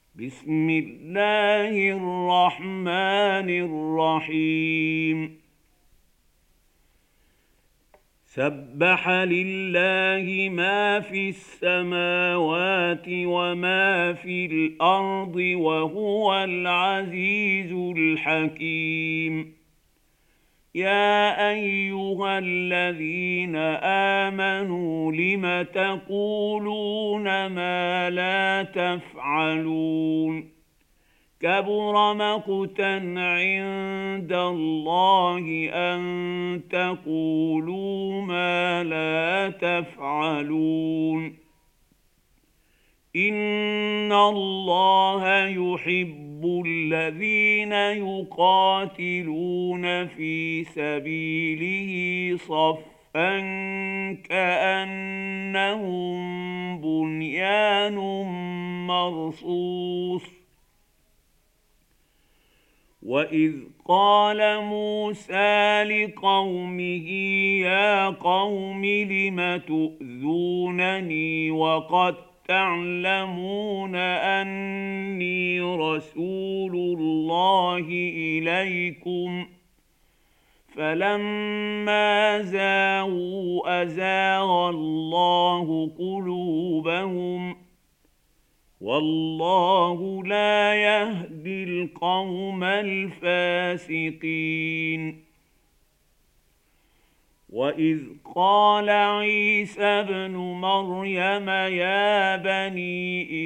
بسم الله الرحمن الرحيم. سبح لله ما في السماوات وما في الأرض وهو العزيز الحكيم. يا أيها الذين آمنوا لم تقولون ما لا تفعلون؟ كبر مقتا عند الله أن تقولوا ما لا تفعلون. إن الله يحب الذين يقاتلون في سبيله صفا كأنهم بنيان مرصوص. وإذ قال موسى لقومه يا قوم لم تؤذونني وقد تعلمون أني رسول الله إليكم فلما زاغوا أزاغ الله قلوبهم والله لا يهدي القوم الفاسقين. وإذ قال عيسى ابن مريم يا بني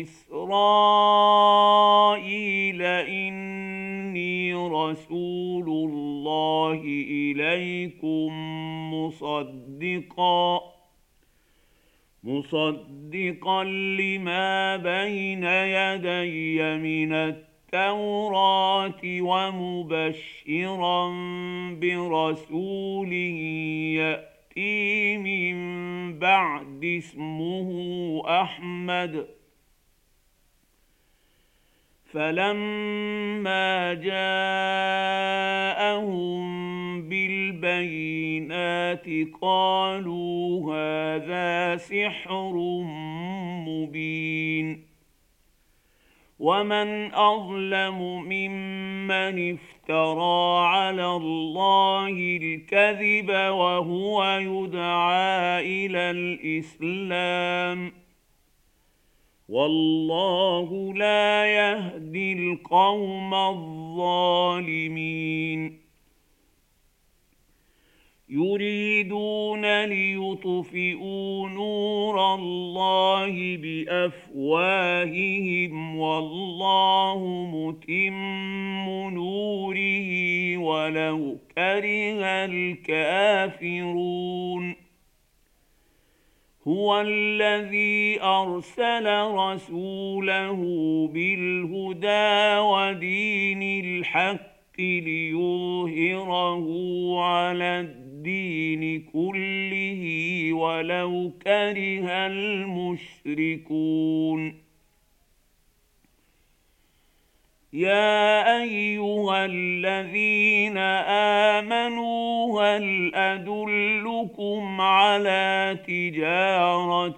إسرائيل إني رسول الله إليكم مصدقا لما بين يدي من التوراة ومبشرا برسول يأتي من بعد اسمه أحمد. فلما جاءهم بالبينات قالوا هذا سحر مبين. ومن أظلم ممن افترى على الله الكذب وهو يدعى إلى الإسلام والله لا يهدي القوم الظالمين. يريدون ليطفئوا نور الله بأفواههم والله متم نوره ولو كره الكافرون. هو الذي أرسل رسوله بالهدى ودين الحق ليظهره على الدين كله ولو كره المشركون. يا أيها الذين آمنوا هل أدلكم على تجارة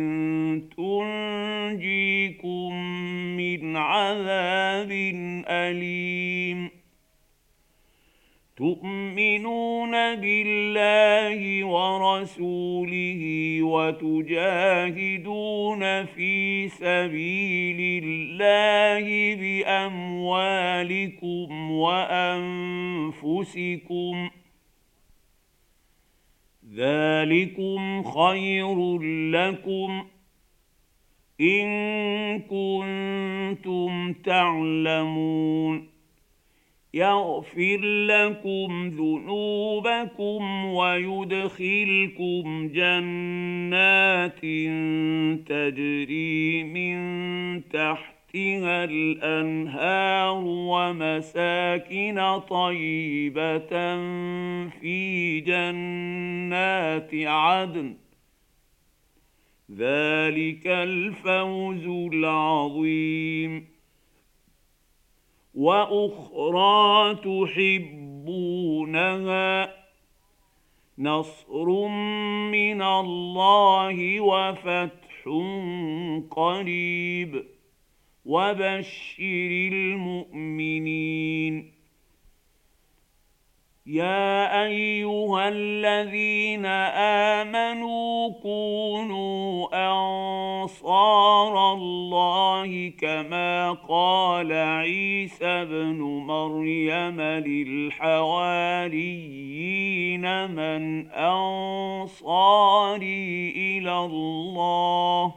تنجيكم من عذاب أليم؟ تؤمنون بالله ورسوله وتجاهدون في سبيل الله بأموالكم وأنفسكم ذلكم خير لكم إن كنتم تعلمون. يغفر لكم ذنوبكم ويدخلكم جنات تجري من تحتها الأنهار ومساكن طيبة في جنات عدن ذلك الفوز العظيم. وأخرى تحبونها نصر من الله وفتح قريب وبشر المؤمنين. يا أيها الذين آمنوا كونوا أنصار الله كما قال عيسى ابن مريم للحواريين من أنصاري إلى الله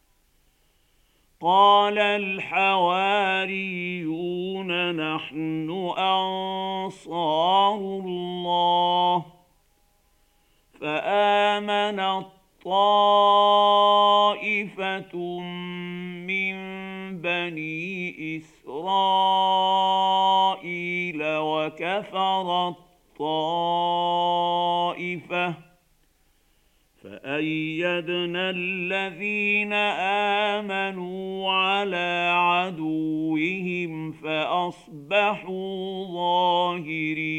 قال الحواريون نحن أنصار الله فآمنت طائفة من بني إسرائيل وكفرت طائفة فأيدنا الذين آمنوا على عدوهم فأصبحوا ظاهرين.